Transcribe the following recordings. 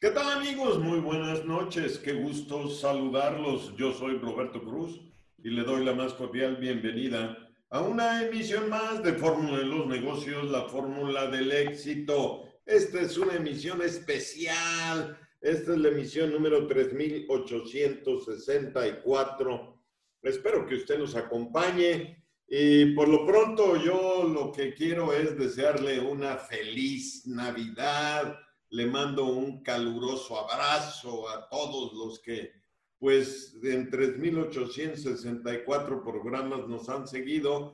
¿Qué tal amigos? Muy buenas noches, qué gusto saludarlos. Yo soy Roberto Cruz y le doy la más cordial bienvenida a una emisión más de Fórmula de los Negocios, la fórmula del éxito. Esta es una emisión especial, esta es la emisión número 3864. Espero que usted nos acompañe y por lo pronto yo lo que quiero es desearle una feliz Navidad. Le mando un caluroso abrazo a todos los que, pues, en 3,864 programas nos han seguido.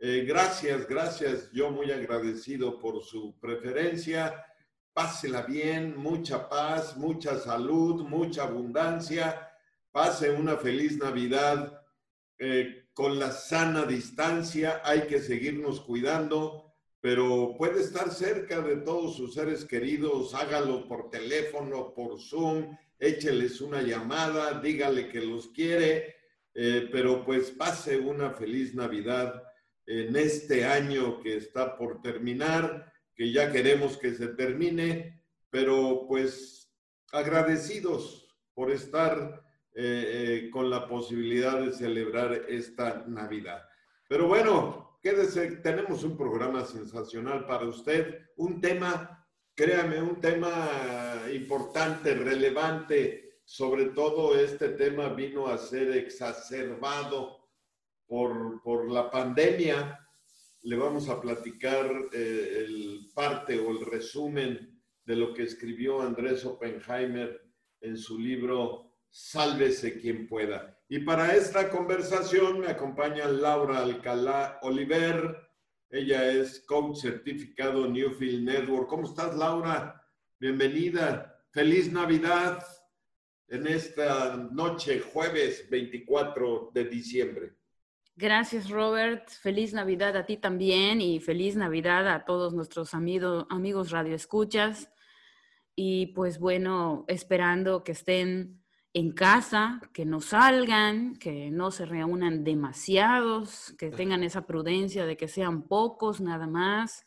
Gracias. Yo muy agradecido por su preferencia. Pásela bien, mucha paz, mucha salud, mucha abundancia. Pase una feliz Navidad con la sana distancia. Hay que seguirnos cuidando, pero puede estar cerca de todos sus seres queridos, hágalo por teléfono, por Zoom, écheles una llamada, dígale que los quiere, pero pues pase una feliz Navidad en este año que está por terminar, que ya queremos que se termine, pero pues agradecidos por estar con la posibilidad de celebrar esta Navidad. Pero bueno, quédese, tenemos un programa sensacional para usted, un tema, créame, un tema importante, relevante, sobre todo este tema vino a ser exacerbado por la pandemia. Le vamos a platicar el parte o el resumen de lo que escribió Andrés Oppenheimer en su libro Sálvese quien pueda. Y para esta conversación me acompaña Laura Alcalá Oliver. Ella es coach certificado Newfield Network. ¿Cómo estás, Laura? Bienvenida. Feliz Navidad en esta noche, jueves 24 de diciembre. Gracias, Robert. Feliz Navidad a ti también y feliz Navidad a todos nuestros amigos radioescuchas. Y pues bueno, esperando que estén en casa, que no salgan, que no se reúnan demasiados, que tengan esa prudencia de que sean pocos nada más,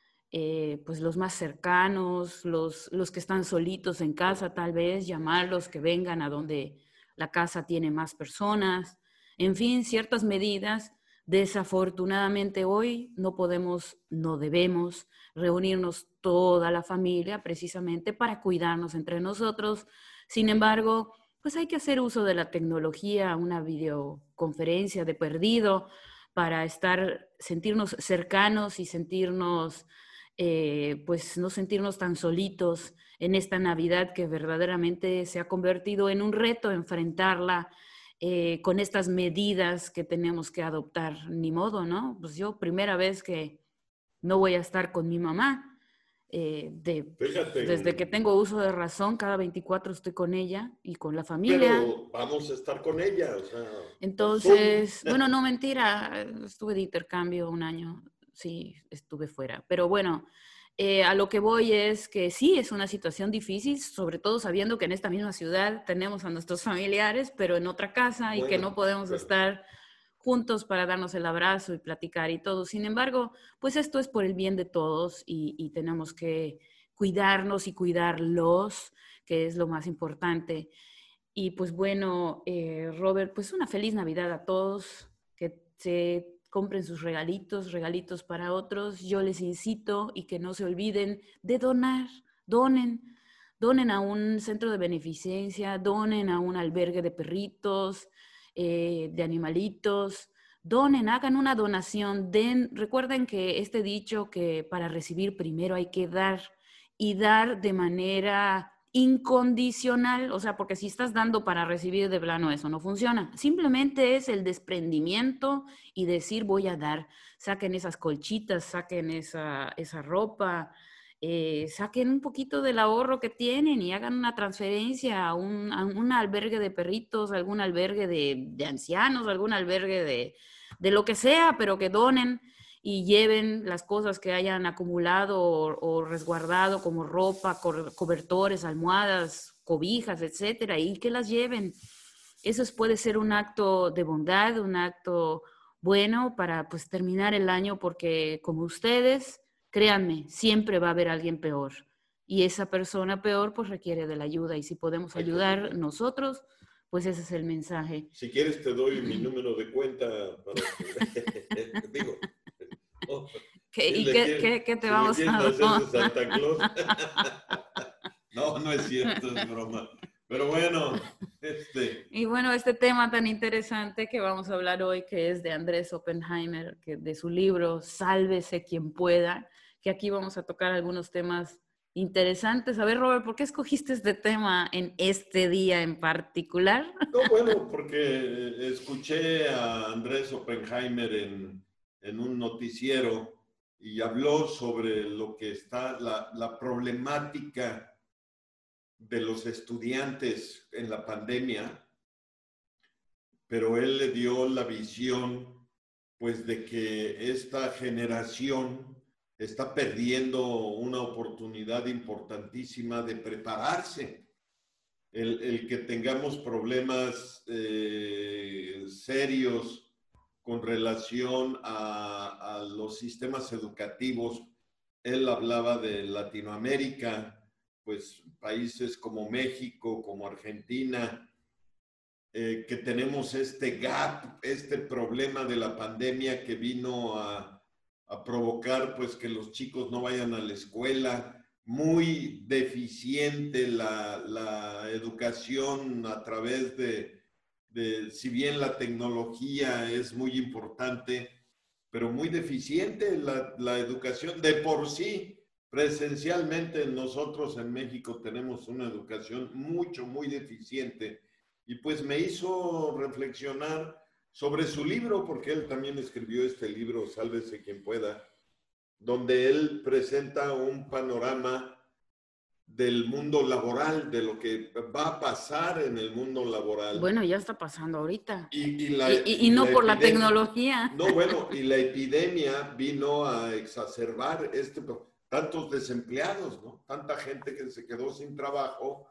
pues los más cercanos, los que están solitos en casa, tal vez llamarlos que vengan a donde la casa tiene más personas. En fin, ciertas medidas. Desafortunadamente hoy no podemos, no debemos reunirnos toda la familia precisamente para cuidarnos entre nosotros. Sin embargo, pues hay que hacer uso de la tecnología, una videoconferencia de perdido para sentirnos cercanos y sentirnos, pues no sentirnos tan solitos en esta Navidad que verdaderamente se ha convertido en un reto enfrentarla con estas medidas que tenemos que adoptar. Ni modo, ¿no? Pues yo primera vez que no voy a estar con mi mamá. Desde que tengo uso de razón, cada 24 estoy con ella y con la familia. Pero vamos a estar con ella, o sea, por Zoom. Entonces, bueno, no, mentira, estuve de intercambio un año, sí, estuve fuera. Pero bueno, a lo que voy es que sí, es una situación difícil, sobre todo sabiendo que en esta misma ciudad tenemos a nuestros familiares, pero en otra casa y que no podemos estar juntos para darnos el abrazo y platicar y todo. Sin embargo, pues esto es por el bien de todos y tenemos que cuidarnos y cuidarlos, que es lo más importante. Y pues bueno, Robert, pues una feliz Navidad a todos, que se compren sus regalitos para otros. Yo les incito y que no se olviden de donar, donen a un centro de beneficencia, donen a un albergue de perritos, de animalitos, donen, hagan una donación, recuerden que este dicho que para recibir primero hay que dar y dar de manera incondicional, o sea, porque si estás dando para recibir de plano, eso no funciona. Simplemente es el desprendimiento y decir voy a dar. Saquen esas colchitas, saquen esa ropa, saquen un poquito del ahorro que tienen y hagan una transferencia a un albergue de perritos, algún albergue de ancianos, algún albergue de lo que sea, pero que donen y lleven las cosas que hayan acumulado o resguardado como ropa, cobertores, almohadas, cobijas, etcétera, y que las lleven. Eso puede ser un acto de bondad, un acto bueno para pues terminar el año, porque como ustedes, créanme, siempre va a haber alguien peor. y esa persona peor pues requiere de la ayuda y si podemos ayudar nosotros, pues ese es el mensaje. Si quieres te doy mi número de cuenta para que, digo, ¿Y qué te si me vamos quieren a hacer de dar? Santa Claus. No, no es cierto, es broma. Pero bueno, Y bueno, este tema tan interesante que vamos a hablar hoy, que es de Andrés Oppenheimer, que de su libro Sálvese quien pueda, que aquí vamos a tocar algunos temas interesantes. A ver, Robert, ¿por qué escogiste este tema en este día en particular? no, bueno, porque escuché a Andrés Oppenheimer en un noticiero y habló sobre lo que está, la problemática de los estudiantes en la pandemia, pero él le dio la visión, pues, de que esta generación está perdiendo una oportunidad importantísima de prepararse. El que tengamos problemas serios con relación a los sistemas educativos. Él hablaba de Latinoamérica, pues países como México, como Argentina, que tenemos este gap, este problema de la pandemia que vino a provocar pues que los chicos no vayan a la escuela, muy deficiente la educación a través si bien la tecnología es muy importante, pero muy deficiente la educación de por sí. Presencialmente nosotros en México tenemos una educación muy deficiente y pues me hizo reflexionar sobre su libro, porque él también escribió este libro, Sálvese quien pueda, donde él presenta un panorama del mundo laboral, de lo que va a pasar en el mundo laboral. Bueno, ya está pasando ahorita. Y Y la no por la epidemia, tecnología. no, bueno, y la epidemia vino a exacerbar tantos desempleados, ¿no? Tanta gente que se quedó sin trabajo.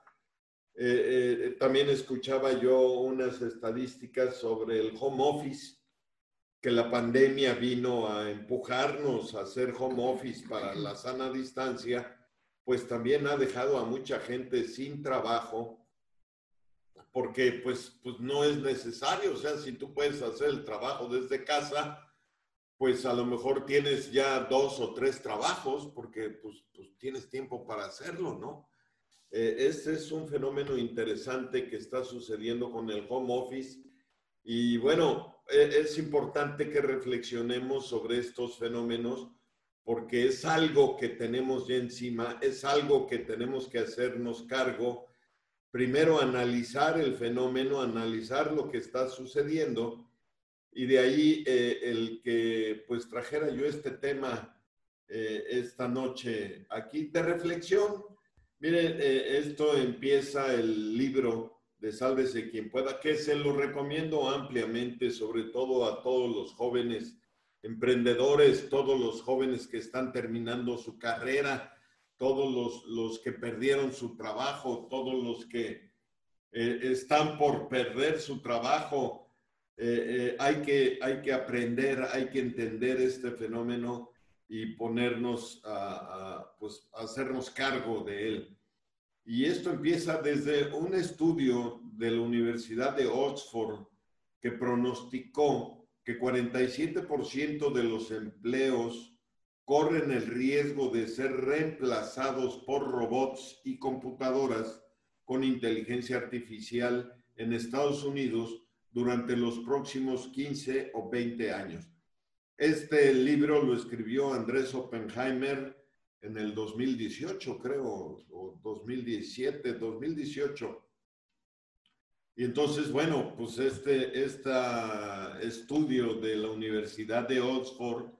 También escuchaba yo unas estadísticas sobre el home office, que la pandemia vino a empujarnos a hacer home office para la sana distancia, pues también ha dejado a mucha gente sin trabajo, porque pues no es necesario. O sea, si tú puedes hacer el trabajo desde casa, pues a lo mejor tienes ya 2 o 3 trabajos, porque pues tienes tiempo para hacerlo, ¿no? Este es un fenómeno interesante que está sucediendo con el home office y bueno, es importante que reflexionemos sobre estos fenómenos porque es algo que tenemos ya encima, es algo que tenemos que hacernos cargo. Primero analizar el fenómeno, analizar lo que está sucediendo y de ahí el que pues trajera yo este tema esta noche aquí de reflexión. Miren, esto empieza el libro de Sálvese quien pueda, que se lo recomiendo ampliamente, sobre todo a todos los jóvenes emprendedores, todos los jóvenes que están terminando su carrera, todos los que perdieron su trabajo, todos los que están por perder su trabajo. Hay que aprender, hay que entender este fenómeno y ponernos pues, a hacernos cargo de él. Y esto empieza desde un estudio de la Universidad de Oxford que pronosticó que 47% de los empleos corren el riesgo de ser reemplazados por robots y computadoras con inteligencia artificial en Estados Unidos durante los próximos 15 o 20 años. Este libro lo escribió Andrés Oppenheimer en el 2018, creo, o 2017, 2018. Y entonces, bueno, pues este estudio de la Universidad de Oxford,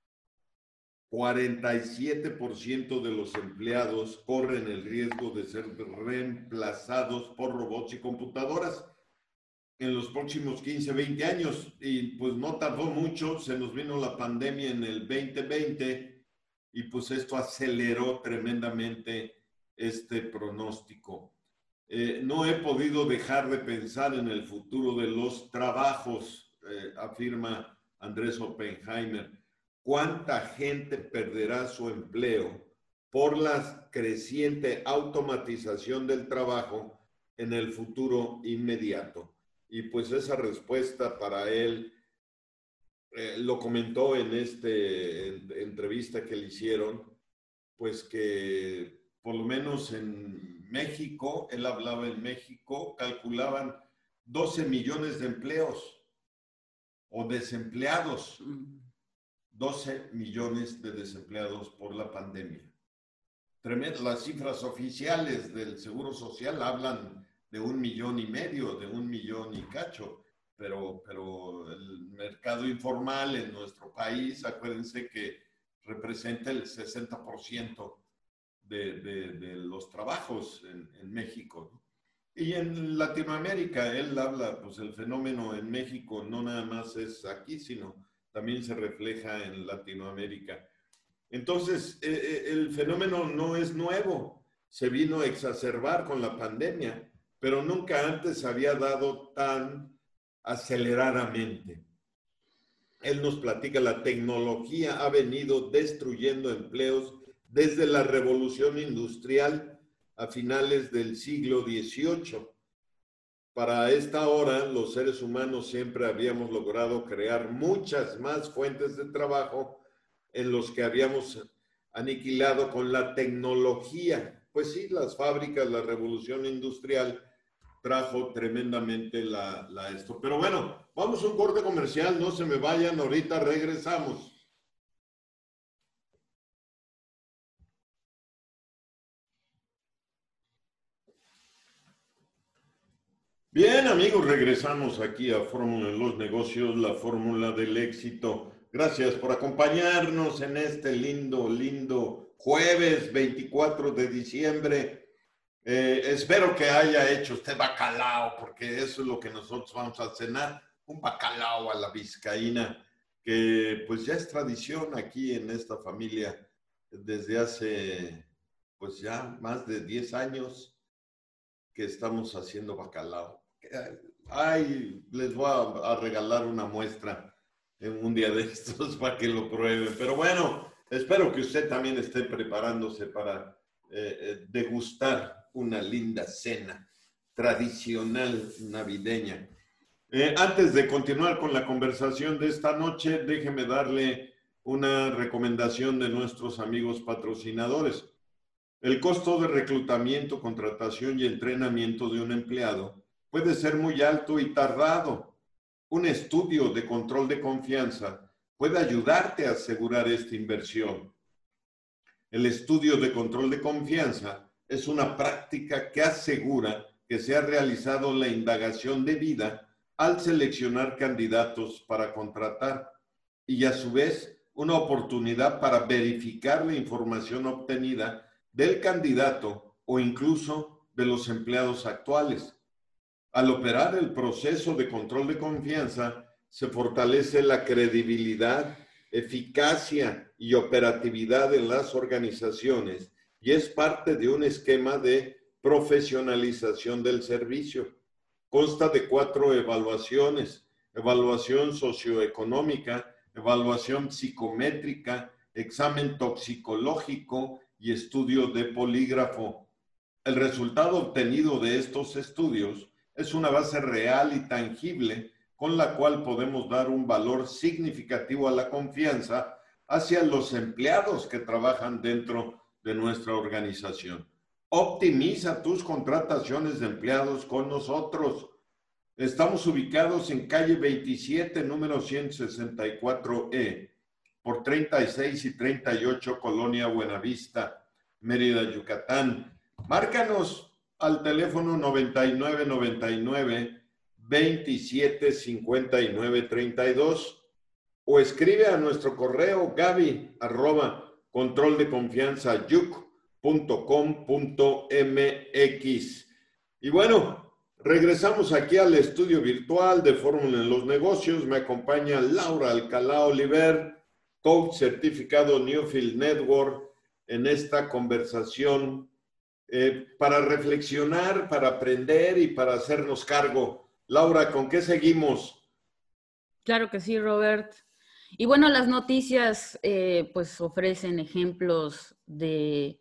47% de los empleados corren el riesgo de ser reemplazados por robots y computadoras en los próximos 15, 20 años. Y pues no tardó mucho, se nos vino la pandemia en el 2020 y pues esto aceleró tremendamente este pronóstico. No he podido dejar de pensar en el futuro de los trabajos, afirma Andrés Oppenheimer. ¿Cuánta gente perderá su empleo por la creciente automatización del trabajo en el futuro inmediato. Y pues esa respuesta para él, lo comentó en esta entrevista que le hicieron, pues que por lo menos en México, él hablaba en México, calculaban 12 millones de empleos o desempleados, 12 millones de desempleados por la pandemia. Tremendo. Las cifras oficiales del Seguro Social hablan de 1,5 millones, de 1 millón y cacho, pero el mercado informal en nuestro país, acuérdense que representa el 60% de los trabajos en México, ¿no? Y en Latinoamérica, él habla, pues el fenómeno en México no nada más es aquí, sino también se refleja en Latinoamérica. Entonces, el fenómeno no es nuevo, se vino a exacerbar con la pandemia, pero nunca antes se había dado tan aceleradamente. Él nos platica, la tecnología ha venido destruyendo empleos desde la revolución industrial a finales del siglo XVIII. Para esta hora, los seres humanos siempre habíamos logrado crear muchas más fuentes de trabajo en los que habíamos aniquilado con la tecnología. Pues sí, las fábricas, la revolución industrial trajo tremendamente esto. Pero bueno, vamos a un corte comercial, no se me vayan, ahorita regresamos. Bien, amigos, regresamos aquí a Fórmula en los Negocios, la fórmula del éxito. Gracias por acompañarnos en este lindo jueves 24 de diciembre. Espero que haya hecho usted bacalao, porque eso es lo que nosotros vamos a cenar, un bacalao a la vizcaína, que pues ya es tradición aquí en esta familia desde hace pues ya más de 10 años que estamos haciendo bacalao. Ay, les voy a regalar una muestra en un día de estos para que lo prueben. Pero bueno, espero que usted también esté preparándose para degustar una linda cena tradicional navideña. Antes de continuar con la conversación de esta noche, déjeme darle una recomendación de nuestros amigos patrocinadores. El costo de reclutamiento, contratación y entrenamiento de un empleado puede ser muy alto y tardado. Un estudio de control de confianza puede ayudarte a asegurar esta inversión. El estudio de control de confianza es una práctica que asegura que se ha realizado la indagación debida al seleccionar candidatos para contratar y a su vez una oportunidad para verificar la información obtenida del candidato o incluso de los empleados actuales. Al operar el proceso de control de confianza, se fortalece la credibilidad, eficacia y operatividad en las organizaciones y es parte de un esquema de profesionalización del servicio. Consta de 4 evaluaciones: evaluación socioeconómica, evaluación psicométrica, examen toxicológico y estudio de polígrafo. El resultado obtenido de estos estudios es una base real y tangible con la cual podemos dar un valor significativo a la confianza hacia los empleados que trabajan dentro de nuestra organización. Optimiza tus contrataciones de empleados con nosotros. Estamos ubicados en calle 27, número 164E, por 36 y 38, Colonia Buenavista, Mérida, Yucatán. Márcanos al teléfono 9999-275932 o escribe a nuestro correo gaby@controldeconfianzayuc.com.mx. Y bueno, regresamos aquí al estudio virtual de Fórmula en los Negocios. Me acompaña Laura Alcalá Oliver, coach certificado Newfield Network, en esta conversación para reflexionar, para aprender y para hacernos cargo. Laura, ¿con qué seguimos? Claro que sí, Robert. Y bueno, las noticias pues ofrecen ejemplos de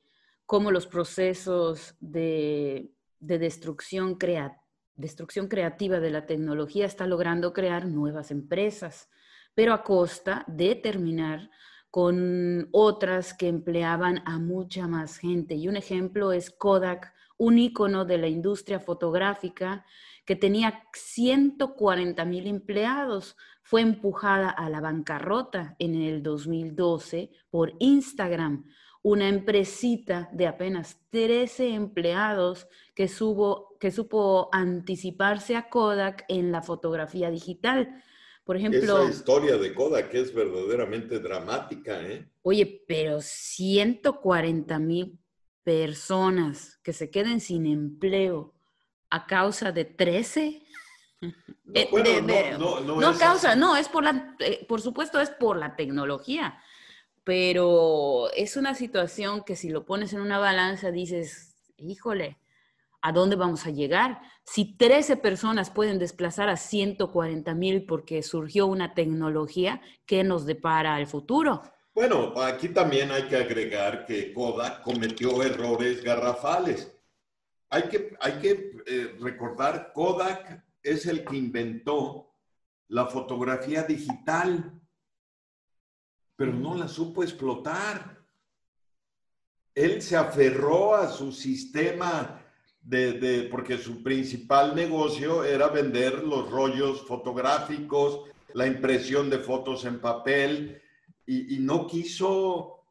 cómo los procesos de destrucción creativa de la tecnología está logrando crear nuevas empresas, pero a costa de terminar con otras que empleaban a mucha más gente. Y un ejemplo es Kodak, un ícono de la industria fotográfica que tenía 140,000 empleados. Fue empujada a la bancarrota en el 2012 por Instagram, una empresita de apenas 13 empleados que supo anticiparse a Kodak en la fotografía digital. Por Esa ejemplo, historia de Kodak es verdaderamente dramática, ¿eh? oye, pero 140,000 personas que se queden sin empleo a causa de 13. No, bueno, no No a es causa, así. no, es por supuesto es por la tecnología, pero es una situación que si lo pones en una balanza dices, híjole, ¿a dónde vamos a llegar? Si 13 personas pueden desplazar a 140,000 porque surgió una tecnología, ¿qué nos depara el futuro? Bueno, aquí también hay que agregar que Kodak cometió errores garrafales. Hay que recordar, Kodak es el que inventó la fotografía digital, pero no la supo explotar. Él se aferró a su sistema porque su principal negocio era vender los rollos fotográficos, la impresión de fotos en papel, y no quiso,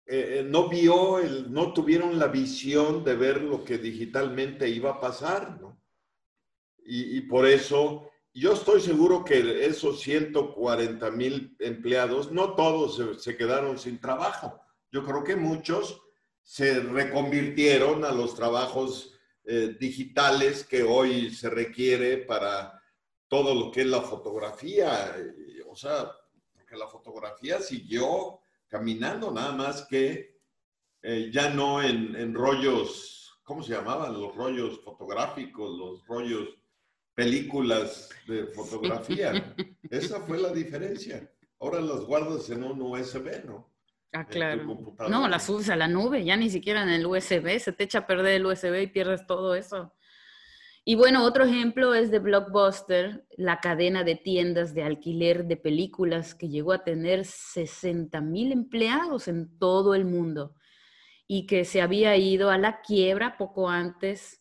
no tuvieron la visión de ver lo que digitalmente iba a pasar, ¿no? Y por eso yo estoy seguro que esos 140,000 empleados, no todos se quedaron sin trabajo. Yo creo que muchos se reconvirtieron a los trabajos digitales que hoy se requiere para todo lo que es la fotografía. O sea, porque la fotografía siguió caminando, nada más que ya no en rollos, ¿cómo se llamaban? Los rollos fotográficos, los rollos películas de fotografía. Esa fue la diferencia. Ahora las guardas en un USB, ¿no? Ah, En tu claro. No, la computadora. subes a la nube, ya ni siquiera en el USB, se te echa a perder el USB y pierdes todo eso. Y bueno, otro ejemplo es de Blockbuster, la cadena de tiendas de alquiler de películas que llegó a tener 60,000 empleados en todo el mundo y que se había ido a la quiebra poco antes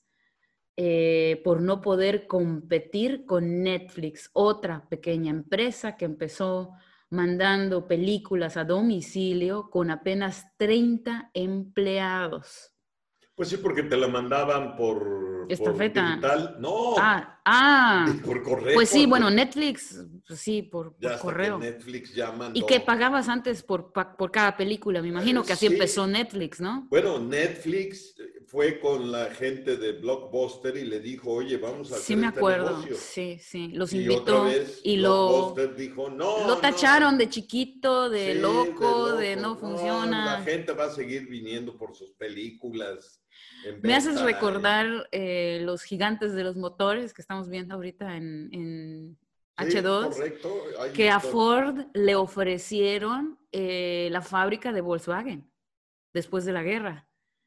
por no poder competir con Netflix, otra pequeña empresa que empezó mandando películas a domicilio con apenas 30 empleados. Pues sí, porque te la mandaban por Estafeta. digital. No, Ah, por pues sí, correo. bueno, Netflix, pues sí, Ya por hasta que correo. Netflix ya ¿Y qué mandó. pagabas antes por cada película? Me imagino que así empezó Sí, Netflix, ¿no? bueno, Netflix fue con la gente de Blockbuster y le dijo, oye, vamos a Sí hacer me este acuerdo, negocio. sí, sí. Los Y otra invitó vez y Blockbuster dijo, lo no, tacharon no, de chiquito, sí, de de loco, de loco. no No, la funciona. gente va a seguir viniendo por sus películas en Me haces beta. recordar los gigantes de los motores que estamos viendo ahorita en Sí, H2, correcto. que a Ford le ofrecieron la fábrica de Volkswagen después de la guerra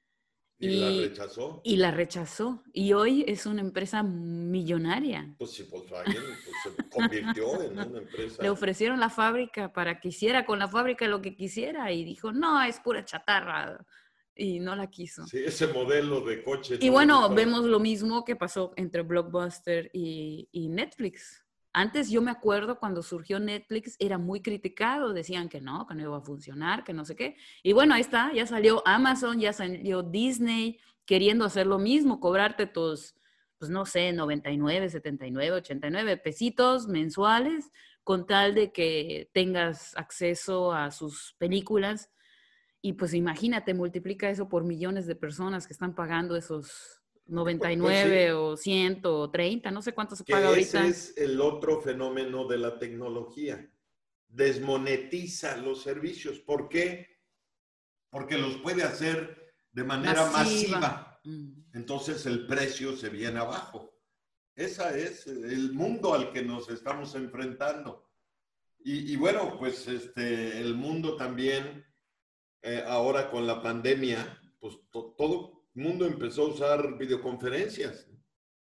Y la y, rechazó. y la rechazó. Y hoy es una empresa millonaria. Pues si Volkswagen pues, se convirtió en una Le empresa. ofrecieron la fábrica para que hiciera con la fábrica lo que quisiera y dijo, no, es pura chatarra. Y no la quiso. Sí, ese modelo de coche Y no le bueno, gustó. vemos lo mismo que pasó entre Blockbuster y Netflix. Antes yo me acuerdo cuando surgió Netflix era muy criticado, decían que no iba a funcionar, que no sé qué. Y bueno, ahí está, ya salió Amazon, ya salió Disney queriendo hacer lo mismo, cobrarte tus, pues no sé, 99, 79, 89 pesitos mensuales con tal de que tengas acceso a sus películas. Y pues imagínate, multiplica eso por millones de personas que están pagando esos Pues 99 sí, o 130, no sé cuánto se paga que ese ahorita. es el otro fenómeno de la tecnología. Desmonetiza los servicios. ¿Por qué? Porque los puede hacer de manera Masiva. masiva. Entonces el precio se viene abajo. Ese es el mundo al que nos estamos enfrentando. Y bueno, pues el mundo también, ahora con la pandemia, pues todo el mundo empezó a usar videoconferencias, ¿no?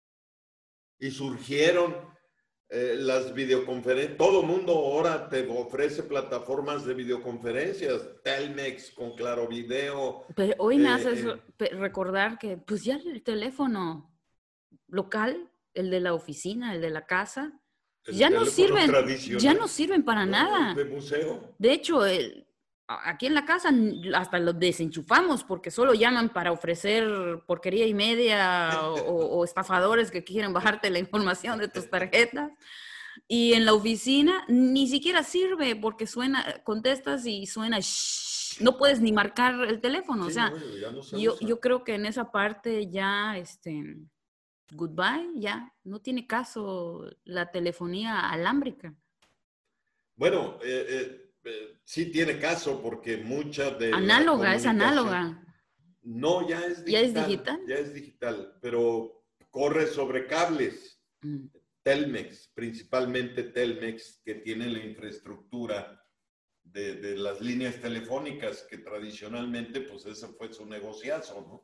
Y surgieron las videoconferencias. Todo el mundo ahora te ofrece plataformas de videoconferencias. Telmex con Claro Video. Pero hoy me haces recordar que pues ya el teléfono local, el de la oficina, el de la casa, ya no sirven para nada. De museo. De hecho, aquí en la casa hasta los desenchufamos porque solo llaman para ofrecer porquería y media o estafadores que quieren bajarte la información de tus tarjetas. Y en la oficina ni siquiera sirve porque suena, contestas y suena, shh, no puedes ni marcar el teléfono. Sí, o sea, no yo creo que en esa parte ya, goodbye, ya no tiene caso la telefonía alámbrica. Bueno, sí tiene caso porque mucha de análoga, es análoga. No, ya es digital. ¿Ya es digital? Ya es digital, pero corre sobre cables. Telmex, principalmente Telmex, que tiene la infraestructura de las líneas telefónicas, que tradicionalmente, pues ese fue su negociazo, ¿no?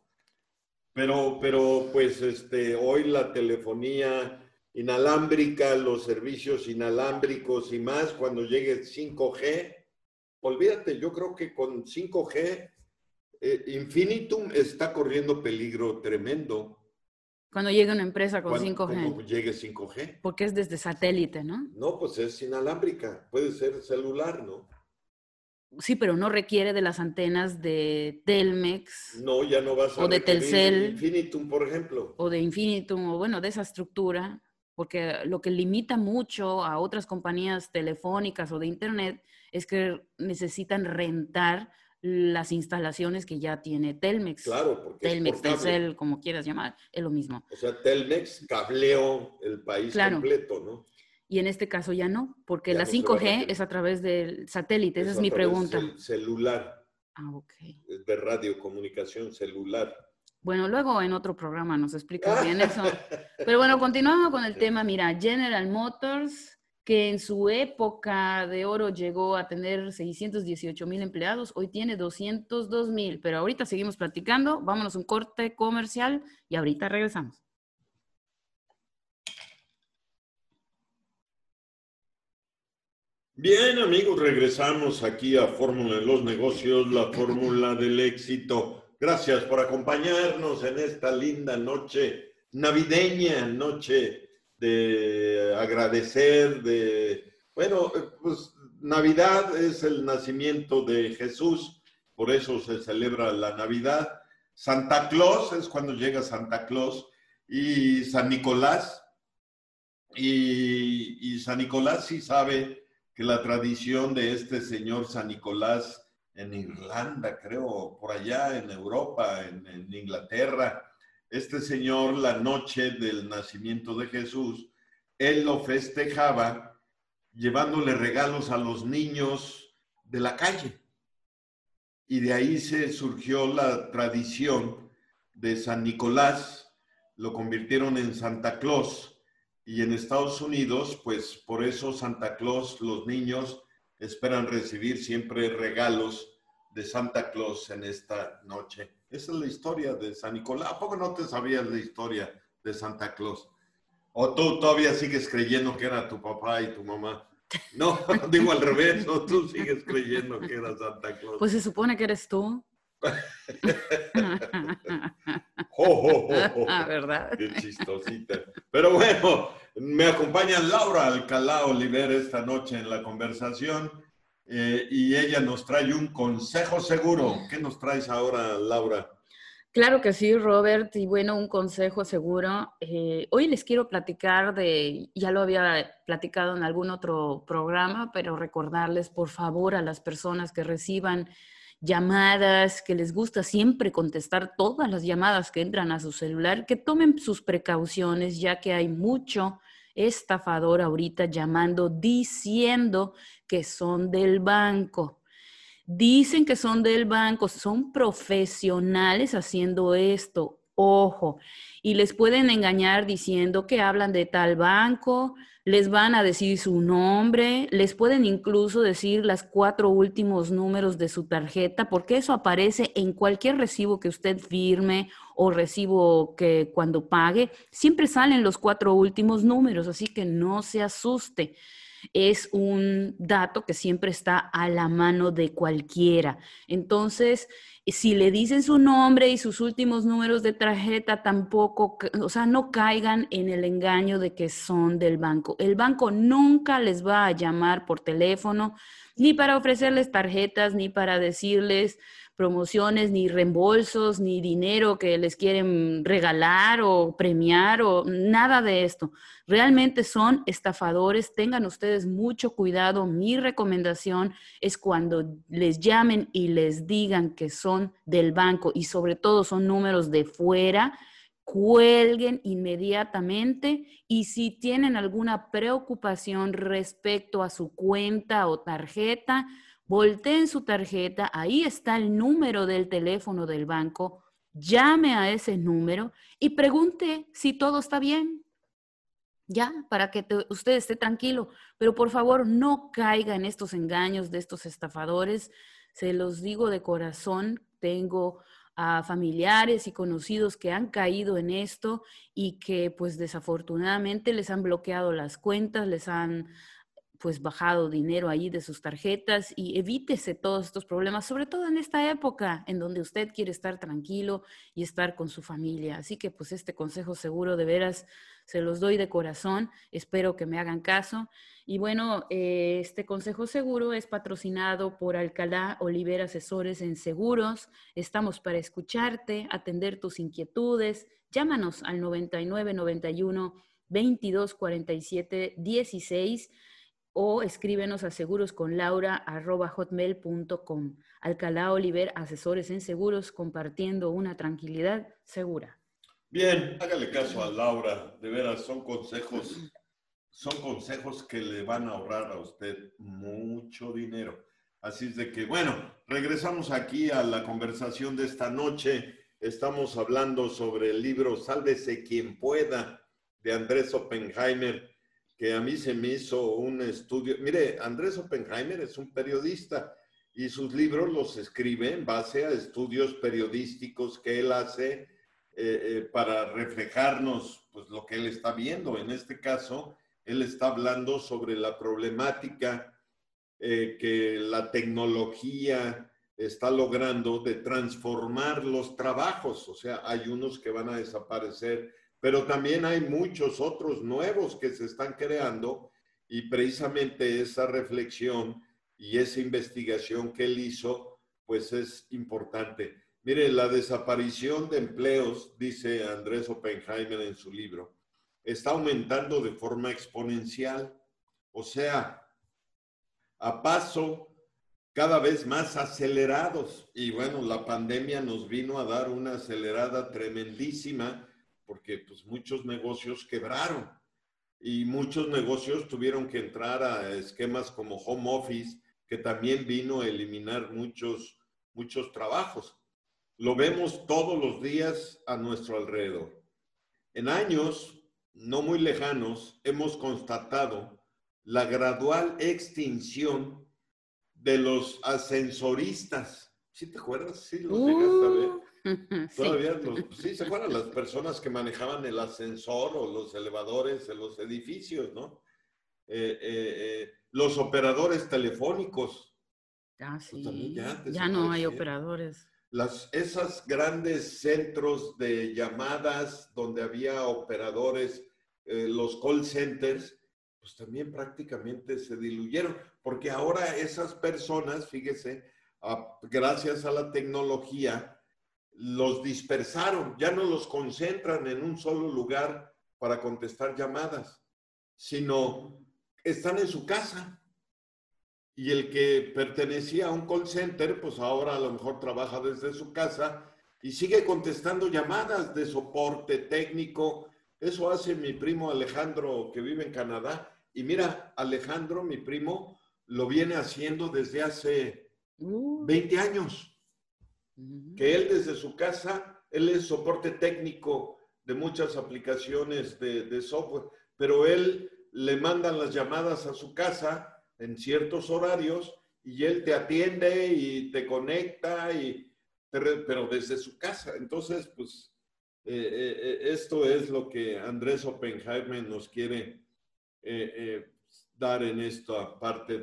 Pero pues hoy la telefonía inalámbrica, los servicios inalámbricos y más, cuando llegue 5G, olvídate, yo creo que con 5G, Infinitum está corriendo peligro tremendo. Cuando llegue una empresa con 5G. Cuando llegue 5G. Porque es desde satélite, ¿no? No, pues es inalámbrica, puede ser celular, ¿no? Sí, pero no requiere de las antenas de Telmex. No, ya no vas a o de Telcel. Infinitum, por ejemplo. O de Infinitum, o bueno, de esa estructura, porque lo que limita mucho a otras compañías telefónicas o de internet es que necesitan rentar las instalaciones que ya tiene Telmex. Claro, porque Telmex, Telcel, como quieras llamar, es lo mismo. O sea, Telmex cableó el país completo, ¿no? Y en este caso ya no, porque la 5G es a través del satélite, esa es mi pregunta. Celular. Ah, ok. Es de radiocomunicación celular. Bueno, luego en otro programa nos explicas bien eso. Pero bueno, continuando con el tema, mira, General Motors, que en su época de oro llegó a tener 618,000 empleados, hoy tiene 202,000, pero ahorita seguimos platicando, vámonos a un corte comercial y ahorita regresamos. Bien, amigos, regresamos aquí a Fórmula de los Negocios, la fórmula del éxito. Gracias por acompañarnos en esta linda noche navideña, noche de agradecer, bueno, pues Navidad es el nacimiento de Jesús, por eso se celebra la Navidad. Santa Claus es cuando llega Santa Claus y San Nicolás. Y San Nicolás sí sabe que la tradición de este señor San Nicolás en Irlanda, creo, por allá en Europa, en Inglaterra, este señor, la noche del nacimiento de Jesús, él lo festejaba llevándole regalos a los niños de la calle. Y de ahí se surgió la tradición de San Nicolás, lo convirtieron en Santa Claus. Y en Estados Unidos, pues por eso Santa Claus, los niños esperan recibir siempre regalos de Santa Claus en esta noche. Esa es la historia de San Nicolás. ¿A poco no te sabías la historia de Santa Claus? ¿O tú todavía sigues creyendo que era tu papá y tu mamá? No, digo al revés, ¿no? Tú sigues creyendo que era Santa Claus. Pues se supone que eres tú. ¿Verdad? Qué chistosita. Pero bueno, me acompaña Laura Alcalá Oliver esta noche en la conversación y ella nos trae un consejo seguro. ¿Qué nos traes ahora, Laura? Claro que sí, Robert, y bueno, un consejo seguro. Hoy les quiero platicar ya lo había platicado en algún otro programa, pero recordarles, por favor, a las personas que reciban llamadas, que les gusta siempre contestar todas las llamadas que entran a su celular, que tomen sus precauciones, ya que hay mucho estafador ahorita llamando, diciendo que son del banco. Dicen que son del banco, son profesionales haciendo esto. ojo, y les pueden engañar diciendo que hablan de tal banco, les van a decir su nombre, les pueden incluso decir las 4 últimos números de su tarjeta, porque eso aparece en cualquier recibo que usted firme o recibo que cuando pague, siempre salen los 4 últimos números, así que no se asuste. Es un dato que siempre está a la mano de cualquiera. Entonces, si le dicen su nombre y sus últimos números de tarjeta, tampoco, o sea, no caigan en el engaño de que son del banco. El banco nunca les va a llamar por teléfono, ni para ofrecerles tarjetas, ni para decirles promociones, ni reembolsos, ni dinero que les quieren regalar o premiar o nada de esto. Realmente son estafadores. Tengan ustedes mucho cuidado. Mi recomendación es cuando les llamen y les digan que son del banco y sobre todo son números de fuera, cuelguen inmediatamente y si tienen alguna preocupación respecto a su cuenta o tarjeta, volteen su tarjeta, ahí está el número del teléfono del banco, llame a ese número y pregunte si todo está bien. Ya, para que usted esté tranquilo, pero por favor no caiga en estos engaños de estos estafadores. Se los digo de corazón, tengo a familiares y conocidos que han caído en esto y que pues desafortunadamente les han bloqueado las cuentas, les han pues bajado dinero ahí de sus tarjetas y evítese todos estos problemas, sobre todo en esta época en donde usted quiere estar tranquilo y estar con su familia. Así que pues este consejo seguro de veras se los doy de corazón, espero que me hagan caso. Y bueno, este consejo seguro es patrocinado por Alcalá Oliver Asesores en Seguros. Estamos para escucharte, atender tus inquietudes. Llámanos al 99 91 22 47 16 o escríbenos a segurosconlaura@hotmail.com. Alcalá Oliver, asesores en seguros, compartiendo una tranquilidad segura. Bien, hágale caso a Laura, de veras, son consejos que le van a ahorrar a usted mucho dinero. Así es de que, bueno, regresamos aquí a la conversación de esta noche. Estamos hablando sobre el libro Sálvese quien pueda, de Andrés Oppenheimer, que a mí se me hizo un estudio. Mire, Andrés Oppenheimer es un periodista y sus libros los escribe en base a estudios periodísticos que él hace para reflejarnos pues, lo que él está viendo. En este caso, él está hablando sobre la problemática que la tecnología está logrando de transformar los trabajos. O sea, hay unos que van a desaparecer, pero también hay muchos otros nuevos que se están creando y precisamente esa reflexión y esa investigación que él hizo, pues es importante. Mire, la desaparición de empleos, dice Andrés Oppenheimer en su libro, está aumentando de forma exponencial, o sea, a paso cada vez más acelerados. Y bueno, la pandemia nos vino a dar una acelerada tremendísima porque pues muchos negocios quebraron y muchos negocios tuvieron que entrar a esquemas como home office, que también vino a eliminar muchos trabajos. Lo vemos todos los días a nuestro alrededor. En años no muy lejanos hemos constatado la gradual extinción de los ascensoristas. ¿Sí te acuerdas? ¿Sí los llegaste a ver? Todavía sí se acuerdan las personas que manejaban el ascensor o los elevadores en los edificios, ¿no? Los operadores telefónicos. Ah, Pues también sí. Ya no hay operadores. Esas grandes centros de llamadas donde había operadores, los call centers, pues también prácticamente se diluyeron, porque ahora esas personas, fíjese, gracias a la tecnología, los dispersaron, ya no los concentran en un solo lugar para contestar llamadas, sino están en su casa. Y el que pertenecía a un call center, pues ahora a lo mejor trabaja desde su casa y sigue contestando llamadas de soporte técnico. Eso hace mi primo Alejandro, que vive en Canadá. Y mira, Alejandro, mi primo, lo viene haciendo desde hace 20 años. Que él desde su casa él es soporte técnico de muchas aplicaciones de software, pero él le mandan las llamadas a su casa en ciertos horarios y él te atiende y te conecta, pero desde su casa. Entonces, pues, esto es lo que Andrés Oppenheimer nos quiere dar en esta parte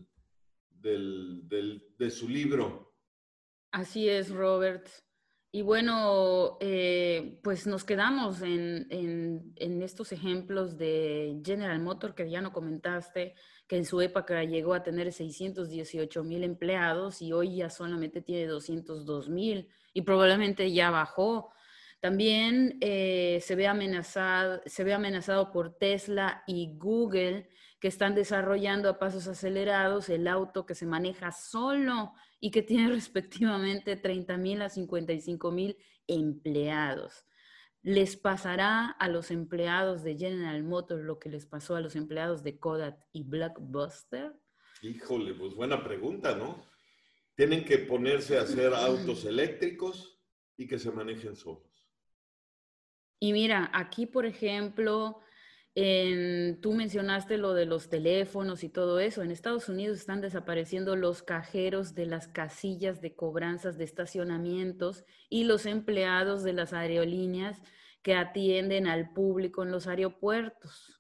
de su libro. Así es, Robert. Y bueno, pues nos quedamos en estos ejemplos de General Motors que ya no comentaste, que en su época llegó a tener 618,000 empleados y hoy ya solamente tiene 202,000 y probablemente ya bajó. También se ve amenazado por Tesla y Google, que están desarrollando a pasos acelerados el auto que se maneja solo y que tiene respectivamente 30,000 a 55,000 empleados. ¿Les pasará a los empleados de General Motors lo que les pasó a los empleados de Kodak y Blockbuster? Híjole, pues buena pregunta, ¿no? Tienen que ponerse a hacer autos eléctricos y que se manejen solos. Y mira, aquí, por ejemplo, tú mencionaste lo de los teléfonos y todo eso. En Estados Unidos están desapareciendo los cajeros de las casillas de cobranzas de estacionamientos y los empleados de las aerolíneas que atienden al público en los aeropuertos.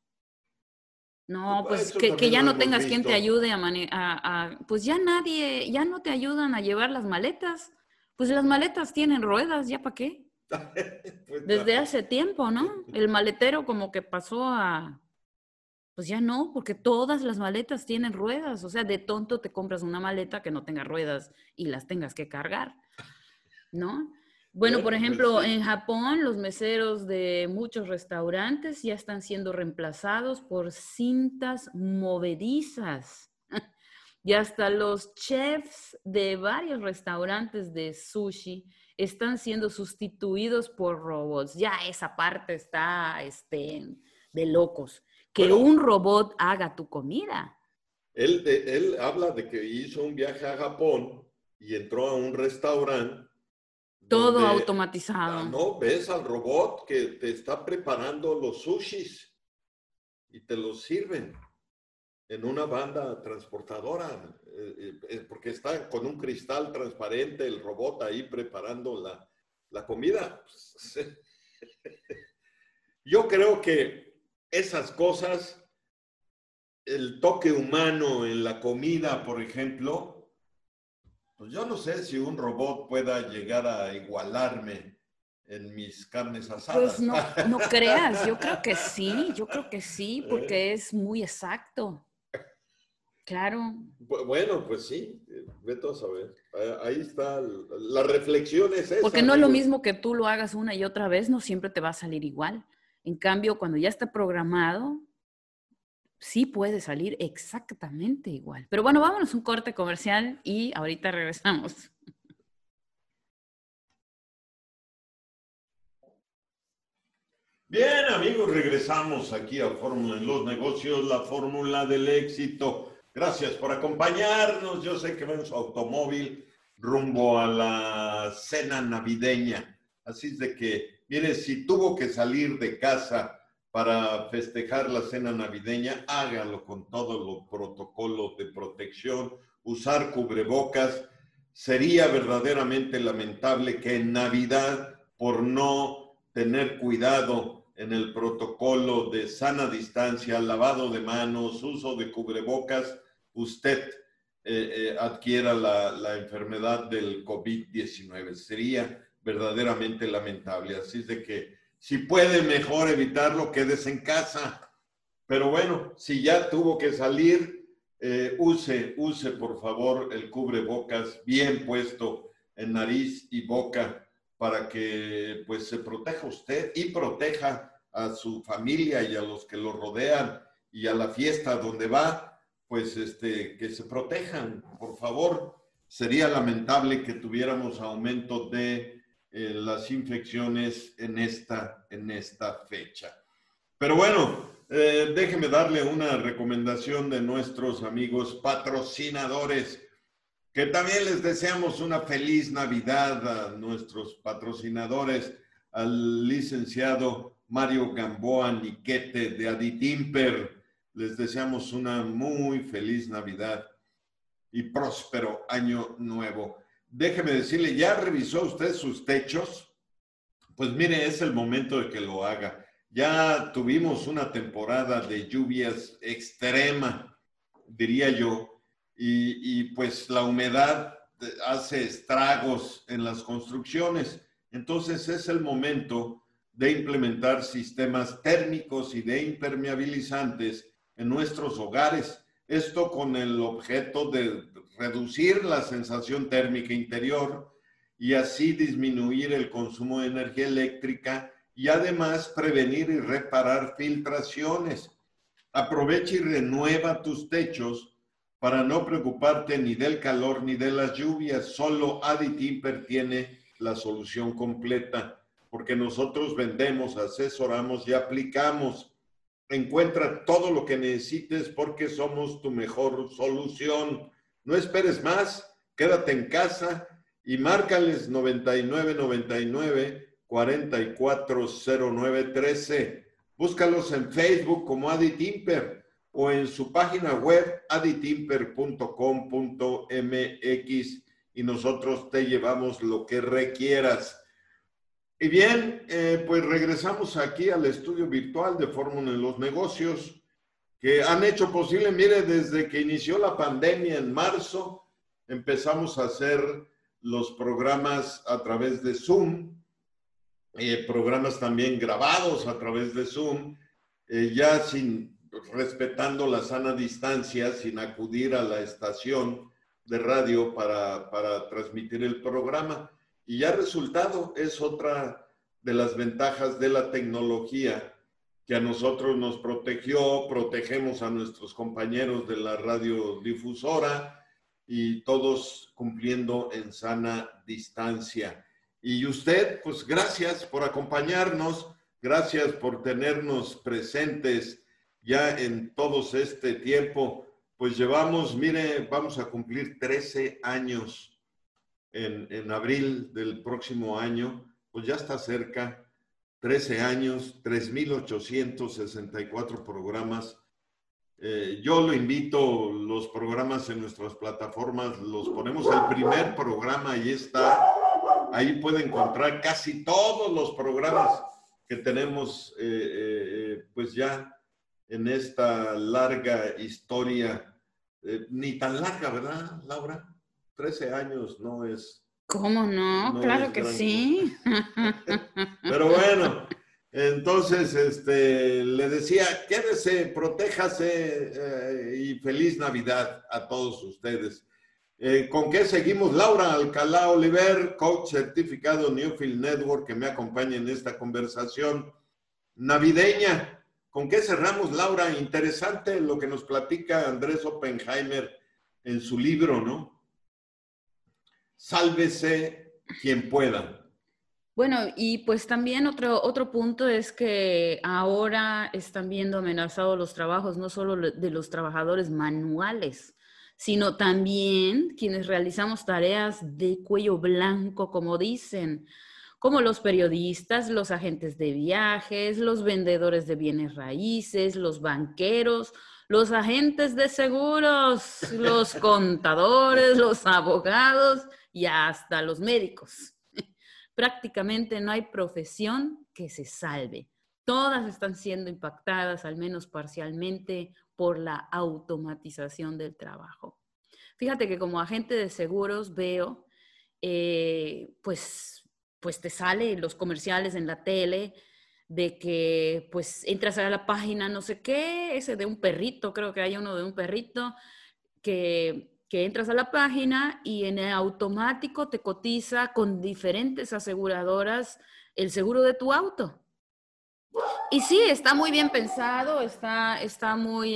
No, pues Eso que también ya lo no hemos tengas quien te visto. ayude pues ya nadie, ya no te ayudan a llevar las maletas. Pues las maletas tienen ruedas, ¿ya para qué? Pues, Desde hace tiempo, ¿no? El maletero como que pasó pues ya no, porque todas las maletas tienen ruedas. O sea, de tonto te compras una maleta que no tenga ruedas y las tengas que cargar, ¿no? Bueno, por bueno, pues ejemplo, sí. en Japón los meseros de muchos restaurantes ya están siendo reemplazados por cintas movedizas. Y hasta los chefs de varios restaurantes de sushi están siendo sustituidos por robots. Ya esa parte está de locos. Que un Bueno, robot haga tu comida. él habla de que hizo un viaje a Japón y entró a un restaurante Todo donde, automatizado. no, ves al robot que te está preparando los sushis y te los sirven en una banda transportadora, porque está con un cristal transparente el robot ahí preparando la comida. Yo creo que esas cosas, el toque humano en la comida, por ejemplo, pues yo no sé si un robot pueda llegar a igualarme en mis carnes Pues asadas. no, no creas, yo creo que sí, porque es muy exacto. Claro. Bueno, pues sí, vete a saber. Ahí está, la reflexión es Porque esa, no es lo amigos. mismo que tú lo hagas una y otra vez, no siempre te va a salir igual. En cambio, cuando ya está programado, sí puede salir exactamente igual. Pero bueno, vámonos un corte comercial y ahorita regresamos. Bien, amigos, regresamos aquí a Fórmula en los Negocios, la fórmula del éxito. Gracias por acompañarnos. Yo sé que va en su automóvil rumbo a la cena navideña. Así es de que, mire, si tuvo que salir de casa para festejar la cena navideña, hágalo con todos los protocolos de protección, usar cubrebocas. Sería verdaderamente lamentable que en Navidad, por no tener cuidado en el protocolo de sana distancia, lavado de manos, uso de cubrebocas, usted adquiera la enfermedad del COVID-19. Sería verdaderamente lamentable. Así es de que si puede mejor evitarlo, quédese en casa. Pero bueno, si ya tuvo que salir, use por favor el cubrebocas bien puesto en nariz y boca para que pues se proteja usted y proteja a su familia y a los que lo rodean y a la fiesta donde va, pues que se protejan, por favor. Sería lamentable que tuviéramos aumento de las infecciones en esta fecha. Pero bueno, déjeme darle una recomendación de nuestros amigos patrocinadores. Que también les deseamos una feliz Navidad a nuestros patrocinadores, al licenciado Mario Gamboa Niquete de Aditimper. Les deseamos una muy feliz Navidad y próspero año nuevo. Déjeme decirle, ¿ya revisó usted sus techos? Pues mire, es el momento de que lo haga. Ya tuvimos una temporada de lluvias extrema, diría yo, y pues la humedad hace estragos en las construcciones. Entonces es el momento de implementar sistemas térmicos y de impermeabilizantes en nuestros hogares. Esto con el objeto de reducir la sensación térmica interior y así disminuir el consumo de energía eléctrica y además prevenir y reparar filtraciones. Aprovecha y renueva tus techos para no preocuparte ni del calor ni de las lluvias. Solo Aditimper tiene la solución completa, porque nosotros vendemos, asesoramos y aplicamos. Encuentra todo lo que necesites porque somos tu mejor solución. No esperes más, quédate en casa y márcales 9999-440913. Búscalos en Facebook como Aditimper o en su página web aditimper.com.mx y nosotros te llevamos lo que requieras. Y bien, pues regresamos aquí al estudio virtual de Fórmula en los Negocios, que han hecho posible, mire, desde que inició la pandemia en marzo, empezamos a hacer los programas a través de Zoom, programas también grabados a través de Zoom, ya respetando la sana distancia, sin acudir a la estación de radio para transmitir el programa. Y ya resultado es otra de las ventajas de la tecnología que a nosotros nos protegió, protegemos a nuestros compañeros de la radiodifusora y todos cumpliendo en sana distancia. Y usted, pues gracias por acompañarnos, gracias por tenernos presentes ya en todos este tiempo. Pues llevamos, mire, vamos a cumplir 13 años en abril del próximo año, pues ya está cerca, 13 años, 3,864 programas. Yo lo invito, los programas en nuestras plataformas, los ponemos el primer programa, ahí está. Ahí puede encontrar casi todos los programas que tenemos, pues ya en esta larga historia, ni tan larga, ¿verdad, Laura? 13 años no es. ¿Cómo no? No Claro es que gran sí. Pero bueno, entonces le decía, quédese, protéjase y feliz Navidad a todos ustedes. ¿Con qué seguimos? Laura Alcalá Oliver, coach certificado Newfield Network, que me acompaña en esta conversación navideña. ¿Con qué cerramos, Laura? Interesante lo que nos platica Andrés Oppenheimer en su libro, ¿no? Sálvese quien pueda. Bueno, y pues también otro punto es que ahora están viendo amenazados los trabajos, no solo de los trabajadores manuales, sino también quienes realizamos tareas de cuello blanco, como dicen, como los periodistas, los agentes de viajes, los vendedores de bienes raíces, los banqueros, los agentes de seguros, los contadores, los abogados y hasta los médicos. Prácticamente no hay profesión que se salve. Todas están siendo impactadas, al menos parcialmente, por la automatización del trabajo. Fíjate que como agente de seguros veo, pues te salen los comerciales en la tele de que pues entras a la página no sé qué, ese de un perrito, creo que hay uno de un perrito, que entras a la página y en automático te cotiza con diferentes aseguradoras el seguro de tu auto. Y sí, está muy bien pensado, está muy,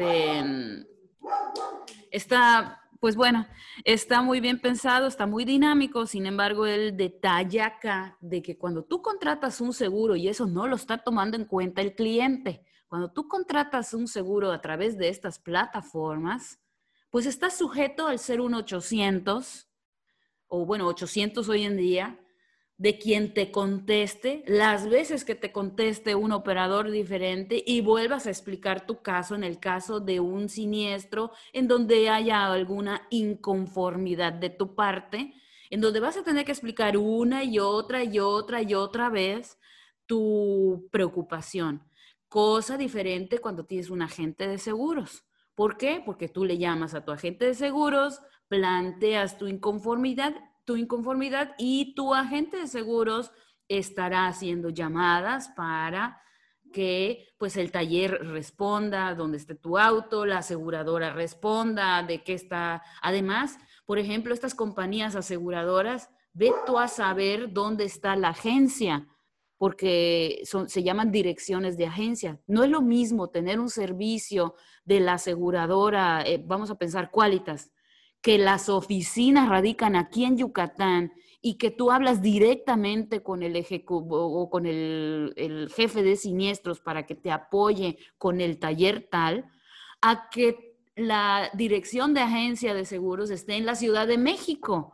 pues bueno, está muy bien pensado, está muy dinámico. Sin embargo, el detalle acá de que cuando tú contratas un seguro, y eso no lo está tomando en cuenta el cliente, cuando tú contratas un seguro a través de estas plataformas, pues estás sujeto al ser un 800, o bueno, 800 hoy en día, de quien te conteste, las veces que te conteste un operador diferente y vuelvas a explicar tu caso en el caso de un siniestro en donde haya alguna inconformidad de tu parte, en donde vas a tener que explicar una y otra y otra y otra vez tu preocupación. Cosa diferente cuando tienes un agente de seguros. ¿Por qué? Porque tú le llamas a tu agente de seguros, planteas tu inconformidad y tu agente de seguros estará haciendo llamadas para que pues el taller responda dónde esté tu auto, la aseguradora responda de qué está. Además, por ejemplo, estas compañías aseguradoras, ve tú a saber dónde está la agencia, porque se llaman direcciones de agencia. No es lo mismo tener un servicio de la aseguradora, vamos a pensar Qualitas, que las oficinas radican aquí en Yucatán y que tú hablas directamente con el o con el jefe de siniestros para que te apoye con el taller tal, a que la dirección de agencia de seguros esté en la Ciudad de México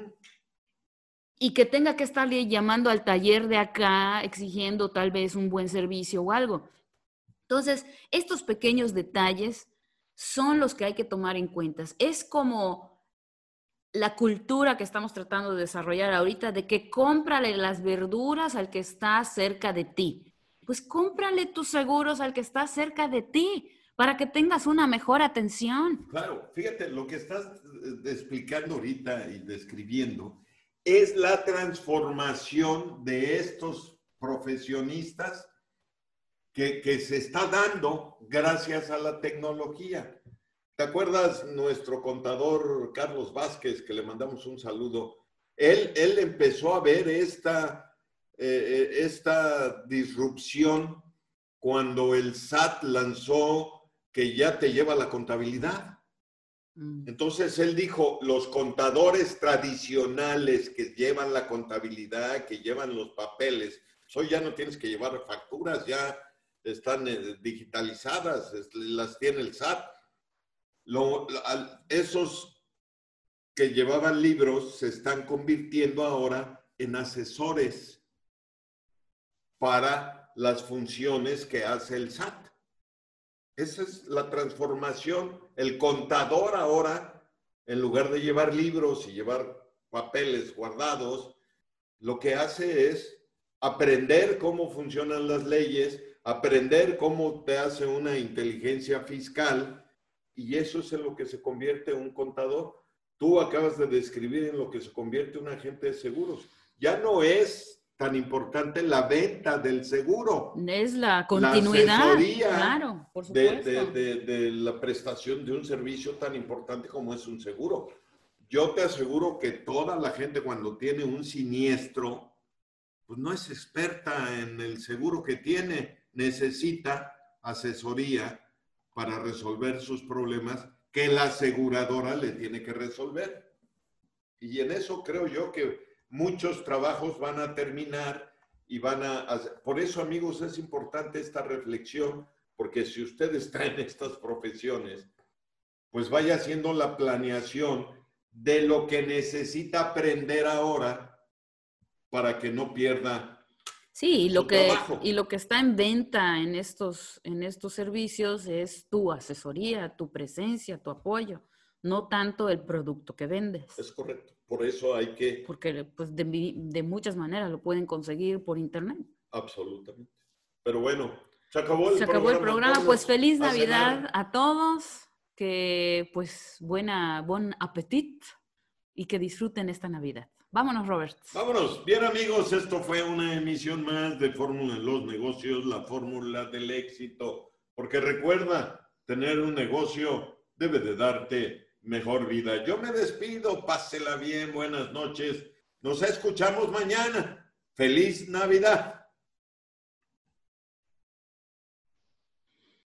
y que tenga que estarle llamando al taller de acá exigiendo tal vez un buen servicio o algo. Entonces, estos pequeños detalles son los que hay que tomar en cuenta. Es como la cultura que estamos tratando de desarrollar ahorita de que cómprale las verduras al que está cerca de ti. Pues cómprale tus seguros al que está cerca de ti para que tengas una mejor atención. Claro, fíjate, lo que estás explicando ahorita y describiendo es la transformación de estos profesionistas que se está dando gracias a la tecnología. ¿Te acuerdas nuestro contador Carlos Vázquez, que le mandamos un saludo? Él empezó a ver esta disrupción cuando el SAT lanzó que ya te lleva la contabilidad. Entonces él dijo, los contadores tradicionales que llevan la contabilidad, que llevan los papeles, hoy ya no tienes que llevar facturas, ya están digitalizadas, las tiene el SAT. Esos que llevaban libros se están convirtiendo ahora en asesores para las funciones que hace el SAT. Esa es la transformación. El contador ahora, en lugar de llevar libros y llevar papeles guardados, lo que hace es aprender cómo funcionan las leyes, aprender cómo te hace una inteligencia fiscal, y eso es en lo que se convierte un contador. Tú acabas de describir en lo que se convierte un agente de seguros. Ya no es tan importante la venta del seguro. Es la continuidad, la asesoría, claro, por supuesto. de la prestación de un servicio tan importante como es un seguro. Yo te aseguro que toda la gente cuando tiene un siniestro, pues no es experta en el seguro que tiene, necesita asesoría para resolver sus problemas que la aseguradora le tiene que resolver. Y en eso creo yo que muchos trabajos van a terminar y van a... Por eso, amigos, es importante esta reflexión, porque si usted está en estas profesiones, pues vaya haciendo la planeación de lo que necesita aprender ahora para que no pierda sí, su trabajo. Y lo que está en venta en estos servicios es tu asesoría, tu presencia, tu apoyo, no tanto el producto que vendes. Es correcto. Por eso hay que... Porque pues, de muchas maneras lo pueden conseguir por internet. Absolutamente. Pero bueno, se acabó el programa. Se acabó el programa. Pues feliz Navidad cenar. a todos. Que pues buen apetito y que disfruten esta Navidad. Vámonos, Robert. Vámonos. Bien, amigos, esto fue una emisión más de Fórmula en los Negocios, la fórmula del éxito. Porque recuerda, tener un negocio debe de darte mejor vida. Yo me despido, pásela bien, buenas noches. Nos escuchamos mañana. ¡Feliz Navidad!